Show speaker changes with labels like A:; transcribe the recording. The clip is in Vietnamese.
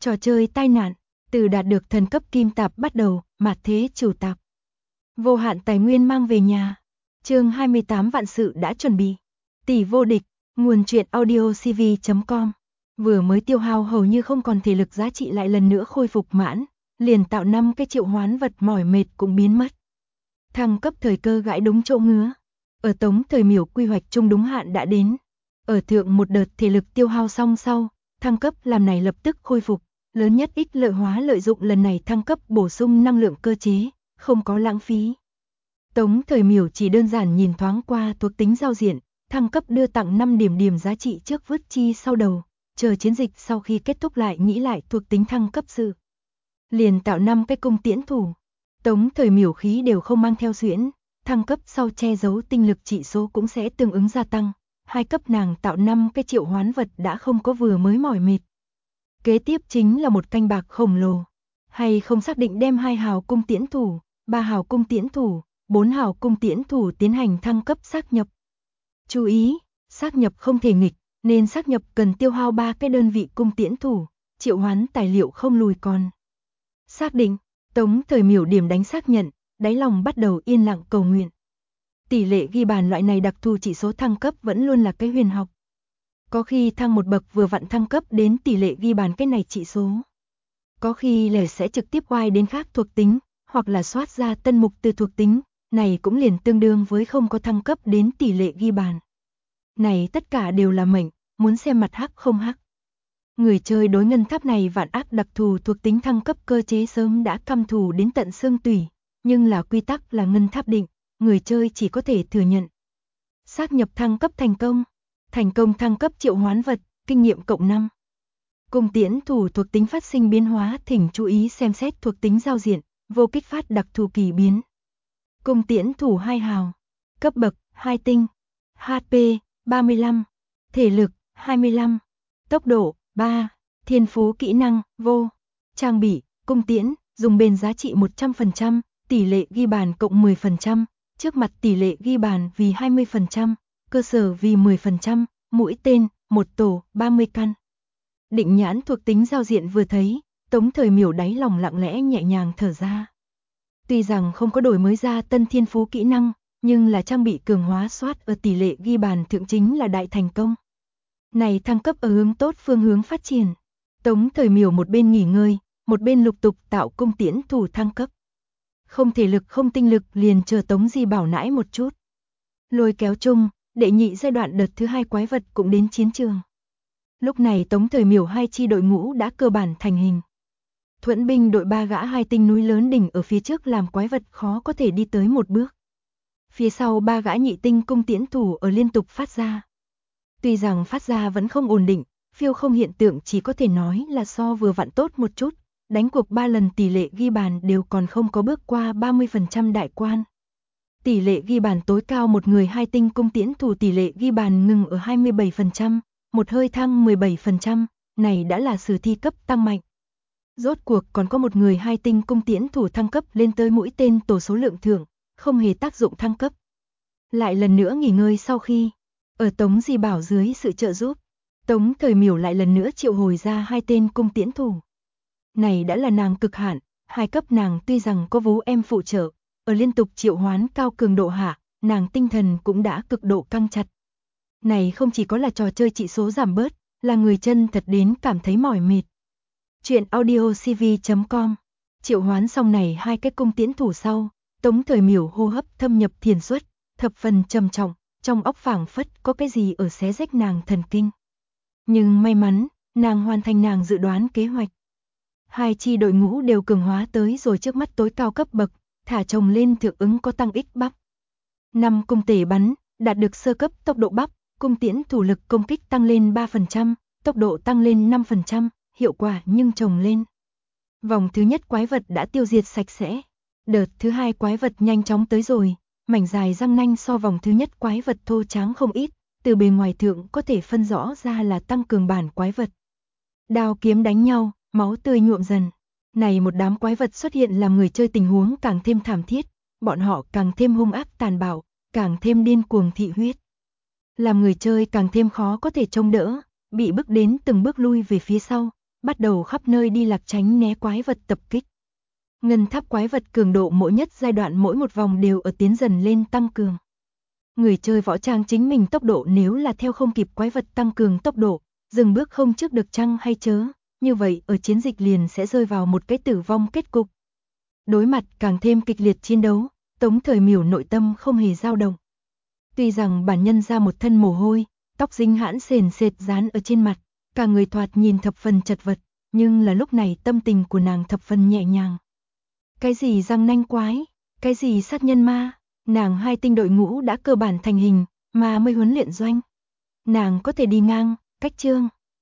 A: Trò chơi tai nạn, từ đạt được thần cấp kim tạp bắt đầu, mạt thế chủ tạp. Vô hạn tài nguyên mang về nhà. Chương 28 vạn sự đã chuẩn bị. Tỷ vô địch, nguồn truyện audio cv.com. Vừa mới tiêu hao hầu như không còn thể lực giá trị lại lần nữa khôi phục mãn, liền tạo 5 cái triệu hoán vật mỏi mệt cũng biến mất. Thăng cấp thời cơ gãi đúng chỗ ngứa. Ở Tống Thời Miểu quy hoạch chung đúng hạn đã đến. Ở thượng một đợt thể lực tiêu hao xong sau, thăng cấp làm này lập tức khôi phục, lớn nhất ích lợi hóa lợi dụng lần này thăng cấp bổ sung năng lượng cơ chế, không có lãng phí. Tống Thời Miểu chỉ đơn giản nhìn thoáng qua thuộc tính giao diện, thăng cấp đưa tặng 5 điểm giá trị trước vứt chi sau đầu, chờ chiến dịch sau khi kết thúc lại nghĩ lại thuộc tính thăng cấp sự. Liền tạo 5 cái cung tiễn thủ. Tống Thời Miểu khí đều không mang theo xuyễn, thăng cấp sau che giấu tinh lực trị số cũng sẽ tương ứng gia tăng. 2 cấp nàng tạo 5 cái triệu hoán vật đã không có vừa mới mỏi mệt. Kế tiếp chính là một canh bạc khổng lồ. Hay không xác định đem 2 hào cung tiễn thủ, 3 hào cung tiễn thủ, 4 hào cung tiễn thủ tiến hành thăng cấp xác nhập. Chú ý, xác nhập không thể nghịch, nên xác nhập cần tiêu hao 3 cái đơn vị cung tiễn thủ, triệu hoán tài liệu không lùi còn. Xác định, Tống Thời Miểu điểm đánh xác nhận, đáy lòng bắt đầu yên lặng cầu nguyện. Tỷ lệ ghi bàn loại này đặc thù chỉ số thăng cấp vẫn luôn là cái huyền học. Có khi thăng một bậc vừa vặn thăng cấp đến tỷ lệ ghi bàn cái này chỉ số. Có khi là sẽ trực tiếp quay đến khác thuộc tính, hoặc là soát ra tân mục từ thuộc tính, này cũng liền tương đương với không có thăng cấp đến tỷ lệ ghi bàn. Này tất cả đều là mệnh, muốn xem mặt hắc không hắc. Người chơi đối ngân tháp này vạn ác đặc thù thuộc tính thăng cấp cơ chế sớm đã căm thù đến tận xương tủy, nhưng là quy tắc là ngân tháp định, người chơi chỉ có thể thừa nhận. Xác nhập thăng cấp thành công thăng cấp triệu hoán vật, kinh nghiệm cộng 5. Cung tiễn thủ thuộc tính phát sinh biến hóa, thỉnh chú ý xem xét thuộc tính giao diện, vô kích phát đặc thù kỳ biến. Cung tiễn thủ 2 hào, cấp bậc 2 tinh, HP 35, thể lực 25, tốc độ 3, thiên phú kỹ năng vô, trang bị cung tiễn, dùng bền giá trị 100%, tỷ lệ ghi bàn cộng 10%, trước mặt tỷ lệ ghi bàn vì 20%, cơ sở vì 10%, mũi tên, 1 tổ, 30 căn. Định nhãn thuộc tính giao diện vừa thấy, Tống Thời Miểu đáy lòng lặng lẽ nhẹ nhàng thở ra. Tuy rằng không có đổi mới ra tân thiên phú kỹ năng, nhưng là trang bị cường hóa soát ở tỷ lệ ghi bàn thượng chính là đại thành công. Này thăng cấp ở hướng tốt phương hướng phát triển. Tống Thời Miểu một bên nghỉ ngơi, một bên lục tục tạo cung tiễn thủ thăng cấp. Không thể lực không tinh lực liền chờ Tống Di Bảo nãi một chút. Lôi kéo chung, đệ nhị giai đoạn đợt thứ 2 quái vật cũng đến chiến trường. Lúc này Tống Thời Miểu 2 chi đội ngũ đã cơ bản thành hình. Thuẫn binh đội 3 gã 2 tinh núi lớn đỉnh ở phía trước làm quái vật khó có thể đi tới một bước. Phía sau 3 gã nhị tinh cung tiễn thủ ở liên tục phát ra. Tuy rằng phát ra vẫn không ổn định, phiêu không hiện tượng chỉ có thể nói là so vừa vặn tốt một chút, đánh cuộc 3 lần tỷ lệ ghi bàn đều còn không có bước qua 30% đại quan. Tỷ lệ ghi bàn tối cao một người 2 tinh cung tiễn thủ tỷ lệ ghi bàn ngừng ở 27%, một hơi thăng 17%, này đã là sử thi cấp tăng mạnh. Rốt cuộc còn có một người 2 tinh cung tiễn thủ thăng cấp lên tới mũi tên tổ số lượng thưởng, không hề tác dụng thăng cấp. Lại lần nữa nghỉ ngơi sau khi, ở Tống Di Bảo dưới sự trợ giúp, Tống Thời Miểu lại lần nữa triệu hồi ra 2 tên cung tiễn thủ. Này đã là nàng cực hạn, 2 cấp nàng tuy rằng có vú em phụ trợ, ở liên tục triệu hoán cao cường độ hạ, nàng tinh thần cũng đã cực độ căng chặt. Này không chỉ có là trò chơi trị số giảm bớt, là người chân thật đến cảm thấy mỏi mệt. Chuyện audio cv.com. Triệu hoán xong này 2 cái cung tiễn thủ sau, Tống Thời Miểu hô hấp thâm nhập thiền suất, thập phần trầm trọng, trong óc phảng phất có cái gì ở xé rách nàng thần kinh. Nhưng may mắn, nàng hoàn thành nàng dự đoán kế hoạch. 2 chi đội ngũ đều cường hóa tới rồi trước mắt tối cao cấp bậc, thả chồng lên thượng ứng có tăng ích bắp. 5 cung tể bắn, đạt được sơ cấp tốc độ bắp, cung tiễn thủ lực công kích tăng lên 3%, tốc độ tăng lên 5%, hiệu quả nhưng chồng lên. Vòng thứ nhất quái vật đã tiêu diệt sạch sẽ. Đợt thứ 2 quái vật nhanh chóng tới rồi, mảnh dài răng nanh so vòng thứ nhất quái vật thô tráng không ít, từ bề ngoài thượng có thể phân rõ ra là tăng cường bản quái vật. Đao kiếm đánh nhau, máu tươi nhuộm dần. Này một đám quái vật xuất hiện làm người chơi tình huống càng thêm thảm thiết, bọn họ càng thêm hung ác tàn bạo, càng thêm điên cuồng thị huyết. Làm người chơi càng thêm khó có thể trông đỡ, bị bức đến từng bước lui về phía sau, bắt đầu khắp nơi đi lạc tránh né quái vật tập kích. Ngân tháp quái vật cường độ mỗi nhất giai đoạn mỗi một vòng đều ở tiến dần lên tăng cường. Người chơi võ trang chính mình tốc độ nếu là theo không kịp quái vật tăng cường tốc độ, dừng bước không trước được chăng hay chớ, như vậy ở chiến dịch liền sẽ rơi vào một cái tử vong kết cục. Đối mặt càng thêm kịch liệt chiến đấu, Tống Thời Miểu nội tâm không hề dao động. Tuy rằng bản nhân ra một thân mồ hôi, tóc dính hãn sền sệt dán ở trên mặt, cả người thoạt nhìn thập phần chật vật, nhưng là lúc này tâm tình của nàng thập phần nhẹ nhàng. Cái gì răng nanh quái, cái gì sát nhân ma, nàng 2 tinh đội ngũ đã cơ bản thành hình, mà mới huấn luyện doanh. Nàng có thể đi ngang, cách chương.